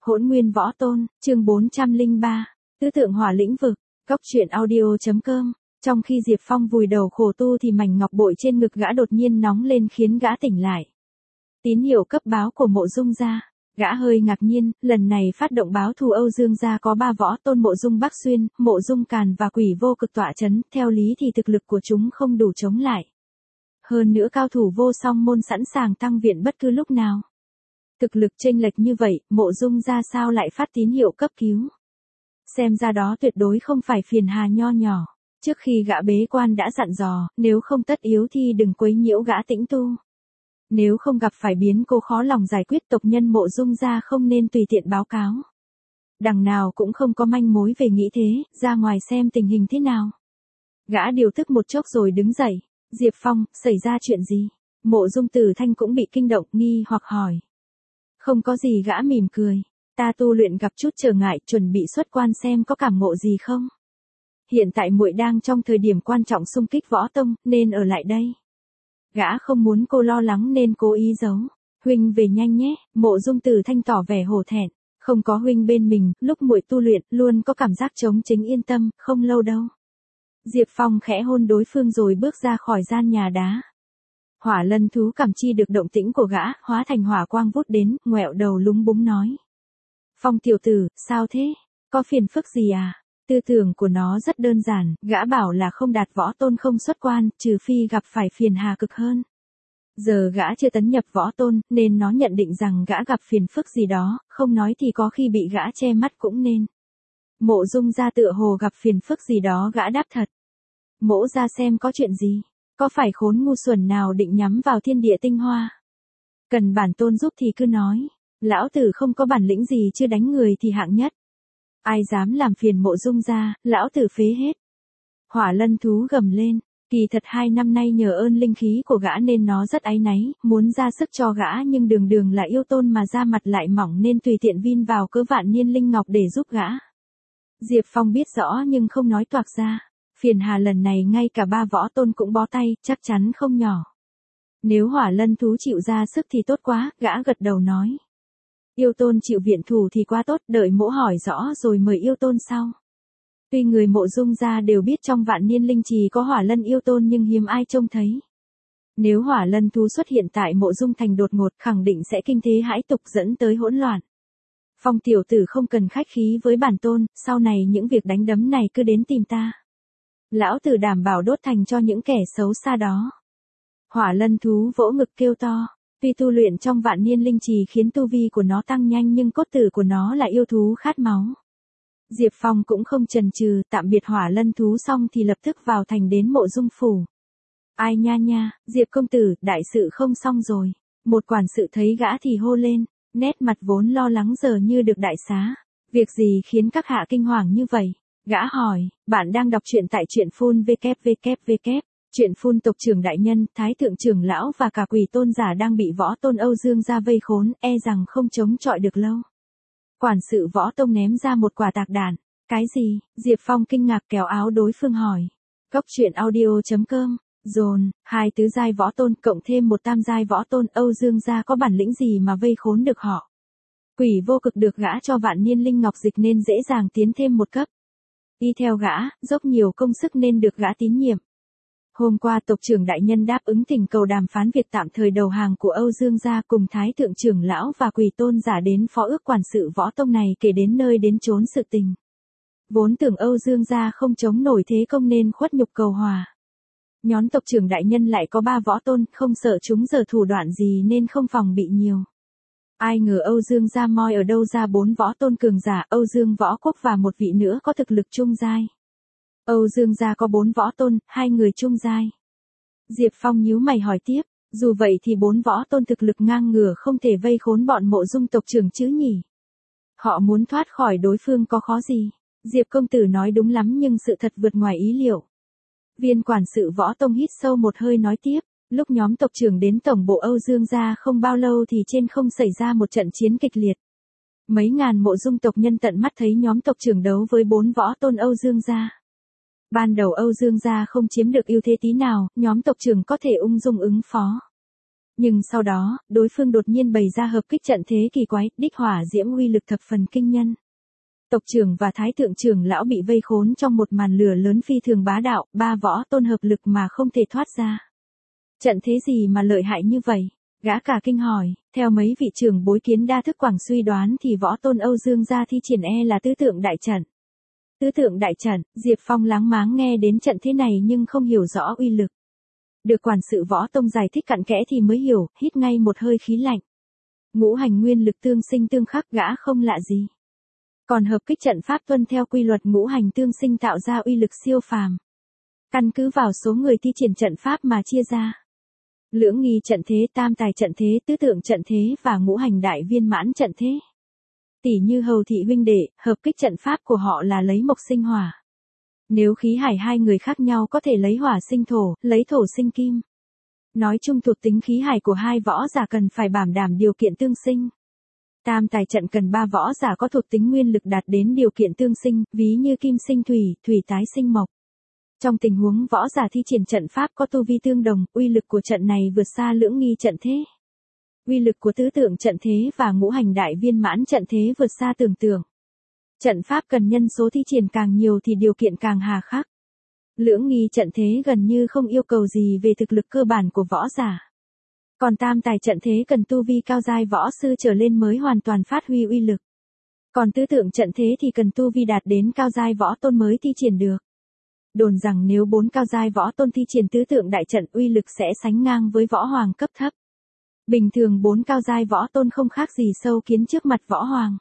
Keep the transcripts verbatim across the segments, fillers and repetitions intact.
Hỗn Nguyên Võ Tôn, chương bốn trăm lẻ ba, Tứ Tượng Hỏa Lĩnh Vực, Cốc truyện audio.com. Trong khi Diệp Phong vùi đầu khổ tu thì mảnh ngọc bội trên ngực gã đột nhiên nóng lên khiến gã tỉnh lại. Tín hiệu cấp báo của Mộ Dung gia. Gã hơi ngạc nhiên, lần này phát động báo thù Âu Dương gia có ba võ tôn Mộ Dung Bắc Xuyên, Mộ Dung Càn và Quỷ Vô Cực tọa chấn, theo lý thì thực lực của chúng không đủ chống lại. Hơn nữa cao thủ vô song môn sẵn sàng tăng viện bất cứ lúc nào. Thực lực chênh lệch như vậy, Mộ Dung gia sao lại phát tín hiệu cấp cứu? Xem ra đó tuyệt đối không phải phiền hà nho nhỏ. Trước khi gã bế quan đã dặn dò, nếu không tất yếu thì đừng quấy nhiễu gã tĩnh tu. Nếu không gặp phải biến cố khó lòng giải quyết, tộc nhân Mộ Dung gia không nên tùy tiện báo cáo. Đằng nào cũng không có manh mối về nghĩ thế, ra ngoài xem tình hình thế nào. Gã điều tức một chốc rồi đứng dậy. Diệp Phong, xảy ra chuyện gì? Mộ Dung Tử Thanh cũng bị kinh động, nghi hoặc hỏi. Không có gì, gã mỉm cười. Ta tu luyện gặp chút trở ngại, chuẩn bị xuất quan xem có cảm ngộ gì không. Hiện tại muội đang trong thời điểm quan trọng xung kích võ tông, nên ở lại đây. Gã không muốn cô lo lắng nên cố ý giấu. Huynh về nhanh nhé. Mộ Dung Tử Thanh tỏ vẻ hổ thẹn. Không có huynh bên mình, lúc muội tu luyện luôn có cảm giác trống chính, yên tâm, không lâu đâu. Diệp Phong khẽ hôn đối phương rồi bước ra khỏi gian nhà đá. Hỏa Lân thú cảm chi được động tĩnh của gã, hóa thành hỏa quang vút đến, ngoẹo đầu lúng búng nói. Phong tiểu tử, sao thế? Có phiền phức gì à? Tư tưởng của nó rất đơn giản, gã bảo là không đạt võ tôn không xuất quan, trừ phi gặp phải phiền hà cực hơn. Giờ gã chưa tấn nhập võ tôn, nên nó nhận định rằng gã gặp phiền phức gì đó, không nói thì có khi bị gã che mắt cũng nên. Mộ Dung gia tựa hồ gặp phiền phức gì đó, gã đáp thật. Mỗ ra xem có chuyện gì, có phải khốn ngu xuẩn nào định nhắm vào thiên địa tinh hoa? Cần bản tôn giúp thì cứ nói, lão tử không có bản lĩnh gì, chưa đánh người thì hạng nhất. Ai dám làm phiền Mộ Dung gia, lão tử phế hết. Hỏa Lân thú gầm lên, kỳ thật hai năm nay nhờ ơn linh khí của gã nên nó rất áy náy, muốn ra sức cho gã nhưng đường đường là yêu tôn mà da mặt lại mỏng nên tùy tiện vin vào cớ vạn niên linh ngọc để giúp gã. Diệp Phong biết rõ nhưng không nói toạc ra. Phiền hà lần này ngay cả ba võ tôn cũng bó tay, chắc chắn không nhỏ. Nếu Hỏa Lân thú chịu ra sức thì tốt quá, gã gật đầu nói. Yêu tôn chịu viện thủ thì quá tốt, đợi mỗ hỏi rõ rồi mời yêu tôn sau. Tuy người Mộ Dung gia đều biết trong vạn niên linh trì có Hỏa Lân yêu tôn nhưng hiếm ai trông thấy. Nếu Hỏa Lân thú xuất hiện tại Mộ Dung thành đột ngột, khẳng định sẽ kinh thế hãi tục, dẫn tới hỗn loạn. Phong tiểu tử không cần khách khí với bản tôn, sau này những việc đánh đấm này cứ đến tìm ta. Lão tử đảm bảo đốt thành cho những kẻ xấu xa đó. Hỏa Lân thú vỗ ngực kêu to. Tuy tu luyện trong vạn niên linh trì khiến tu vi của nó tăng nhanh nhưng cốt tử của nó là yêu thú khát máu. Diệp Phong cũng không chần chừ, tạm biệt Hỏa Lân thú xong thì lập tức vào thành đến Mộ Dung phủ. Ai nha nha, Diệp công tử, đại sự không xong rồi. Một quản sự thấy gã thì hô lên, nét mặt vốn lo lắng giờ như được đại xá. Việc gì khiến các hạ kinh hoàng như vậy? Gã hỏi, bạn đang đọc truyện tại truyện phun vê kép vê kép vê kép. Truyện phun tộc trưởng đại nhân, thái thượng trưởng lão và cả quỷ tôn giả đang bị võ tôn Âu Dương gia vây khốn, e rằng không chống chọi được lâu. Quản sự võ tông ném ra một quả tạc đạn. Cái gì? Diệp Phong kinh ngạc kéo áo đối phương hỏi. Cốc truyện audio.com. Dồn, hai tứ giai võ tôn cộng thêm một tam giai võ tôn, Âu Dương gia có bản lĩnh gì mà vây khốn được họ? Quỷ Vô Cực được gã cho vạn niên linh ngọc dịch nên dễ dàng tiến thêm một cấp. Đi theo gã, dốc nhiều công sức nên được gã tín nhiệm. Hôm qua tộc trưởng đại nhân đáp ứng thỉnh cầu đàm phán việc tạm thời đầu hàng của Âu Dương gia, cùng thái thượng trưởng lão và quỷ tôn giả đến phó ước quản sự võ tông này kể đến nơi đến chốn sự tình. Vốn tưởng Âu Dương gia không chống nổi thế công nên khuất nhục cầu hòa. Nhón tộc trưởng đại nhân lại có ba võ tôn, không sợ chúng giở thủ đoạn gì nên không phòng bị nhiều. Ai ngờ Âu Dương gia moi ở đâu ra bốn võ tôn cường giả, Âu Dương Võ Quốc và một vị nữa có thực lực trung giai. Âu Dương gia có bốn võ tôn, hai người trung giai. Diệp Phong nhíu mày hỏi tiếp, dù vậy thì bốn võ tôn thực lực ngang ngửa không thể vây khốn bọn Mộ Dung tộc trưởng chứ nhỉ? Họ muốn thoát khỏi đối phương có khó gì? Diệp công tử nói đúng lắm nhưng sự thật vượt ngoài ý liệu. Viên quản sự võ tông hít sâu một hơi nói tiếp. Lúc nhóm tộc trưởng đến tổng bộ Âu Dương gia không bao lâu thì trên không xảy ra một trận chiến kịch liệt. Mấy ngàn Mộ Dung tộc nhân tận mắt thấy nhóm tộc trưởng đấu với bốn võ tôn Âu Dương gia. Ban đầu Âu Dương gia không chiếm được ưu thế tí nào, nhóm tộc trưởng có thể ung dung ứng phó. Nhưng sau đó, đối phương đột nhiên bày ra hợp kích trận thế kỳ quái, đích hỏa diễm uy lực thập phần kinh nhân. Tộc trưởng và thái thượng trưởng lão bị vây khốn trong một màn lửa lớn phi thường bá đạo, ba võ tôn hợp lực mà không thể thoát ra. Trận thế gì mà lợi hại như vậy? Gã cả kinh hỏi, theo mấy vị trưởng bối kiến đa thức quảng suy đoán thì võ tôn Âu Dương gia thi triển e là tứ tượng đại trận. Tứ tượng đại trận, Diệp Phong láng máng nghe đến trận thế này nhưng không hiểu rõ uy lực. Được quản sự võ tông giải thích cặn kẽ thì mới hiểu, hít ngay một hơi khí lạnh. Ngũ hành nguyên lực tương sinh tương khắc gã không lạ gì. Còn hợp kích trận pháp tuân theo quy luật ngũ hành tương sinh tạo ra uy lực siêu phàm. Căn cứ vào số người thi triển trận pháp mà chia ra. Lưỡng nghi trận thế, tam tài trận thế, tứ tượng trận thế và ngũ hành đại viên mãn trận thế. Tỷ như hầu thị huynh đệ, hợp kích trận pháp của họ là lấy mộc sinh hỏa. Nếu khí hải hai người khác nhau có thể lấy hỏa sinh thổ, lấy thổ sinh kim. Nói chung thuộc tính khí hải của hai võ giả cần phải bảo đảm điều kiện tương sinh. Tam tài trận cần ba võ giả có thuộc tính nguyên lực đạt đến điều kiện tương sinh, ví như kim sinh thủy, thủy tái sinh mộc. Trong tình huống võ giả thi triển trận pháp có tu vi tương đồng, uy lực của trận này vượt xa lưỡng nghi trận thế. Uy lực của tứ tượng trận thế và ngũ hành đại viên mãn trận thế vượt xa tưởng tượng. Trận pháp cần nhân số thi triển càng nhiều thì điều kiện càng hà khắc. Lưỡng nghi trận thế gần như không yêu cầu gì về thực lực cơ bản của võ giả. Còn tam tài trận thế cần tu vi cao giai võ sư trở lên mới hoàn toàn phát huy uy lực. Còn tứ tượng trận thế thì cần tu vi đạt đến cao giai võ tôn mới thi triển được. Đồn rằng nếu bốn cao giai võ tôn thi triển tứ tượng đại trận uy lực sẽ sánh ngang với võ hoàng cấp thấp. Bình thường bốn cao giai võ tôn không khác gì sâu kiến trước mặt võ hoàng.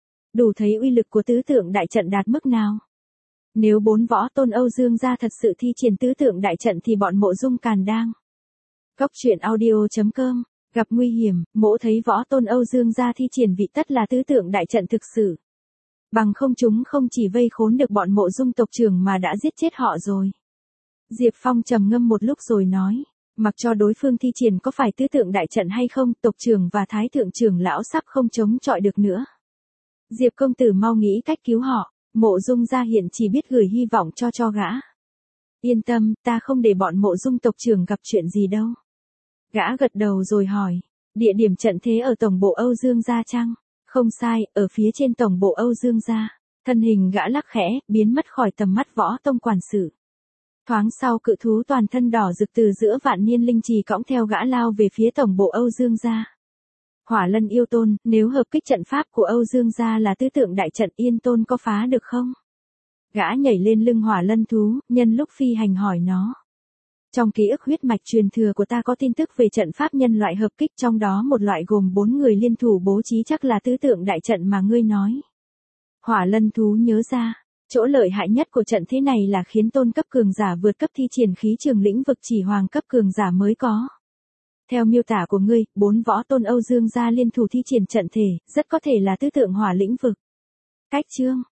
Đủ thấy uy lực của tứ tượng đại trận đạt mức nào. Nếu bốn võ tôn Âu Dương gia thật sự thi triển tứ tượng đại trận thì bọn Mộ Dung Càn đang. Góc truyện audio chấm com, gặp nguy hiểm, mỗ thấy võ tôn Âu Dương gia thi triển vị tất là tứ tượng đại trận thực sự. Bằng không chúng không chỉ vây khốn được bọn Mộ Dung tộc trưởng mà đã giết chết họ rồi. Diệp Phong trầm ngâm một lúc rồi nói, mặc cho đối phương thi triển có phải tứ tượng đại trận hay không, tộc trưởng và thái thượng trưởng lão sắp không chống chọi được nữa. Diệp công tử mau nghĩ cách cứu họ, Mộ Dung gia hiện chỉ biết gửi hy vọng cho cho gã. Yên tâm, ta không để bọn Mộ Dung tộc trưởng gặp chuyện gì đâu. Gã gật đầu rồi hỏi, địa điểm trận thế ở tổng bộ Âu Dương gia chăng? Không sai, ở phía trên tổng bộ Âu Dương gia. Thân hình gã lắc khẽ, biến mất khỏi tầm mắt võ tông quản sự. Thoáng sau cự thú toàn thân đỏ rực từ giữa vạn niên linh trì cõng theo gã lao về phía tổng bộ Âu Dương gia. Hỏa Lân yêu tôn, nếu hợp kích trận pháp của Âu Dương gia là tứ tượng đại trận Yên tôn có phá được không? Gã nhảy lên lưng Hỏa Lân thú, nhân lúc phi hành hỏi nó. Trong ký ức huyết mạch truyền thừa của ta có tin tức về trận pháp nhân loại hợp kích, trong đó một loại gồm bốn người liên thủ bố trí chắc là tứ tượng đại trận mà ngươi nói. Hỏa Lân thú nhớ ra, chỗ lợi hại nhất của trận thế này là khiến tôn cấp cường giả vượt cấp thi triển khí trường lĩnh vực chỉ hoàng cấp cường giả mới có. Theo miêu tả của ngươi, bốn võ tôn Âu Dương gia liên thủ thi triển trận thể, rất có thể là tứ tượng hỏa lĩnh vực. Cách chương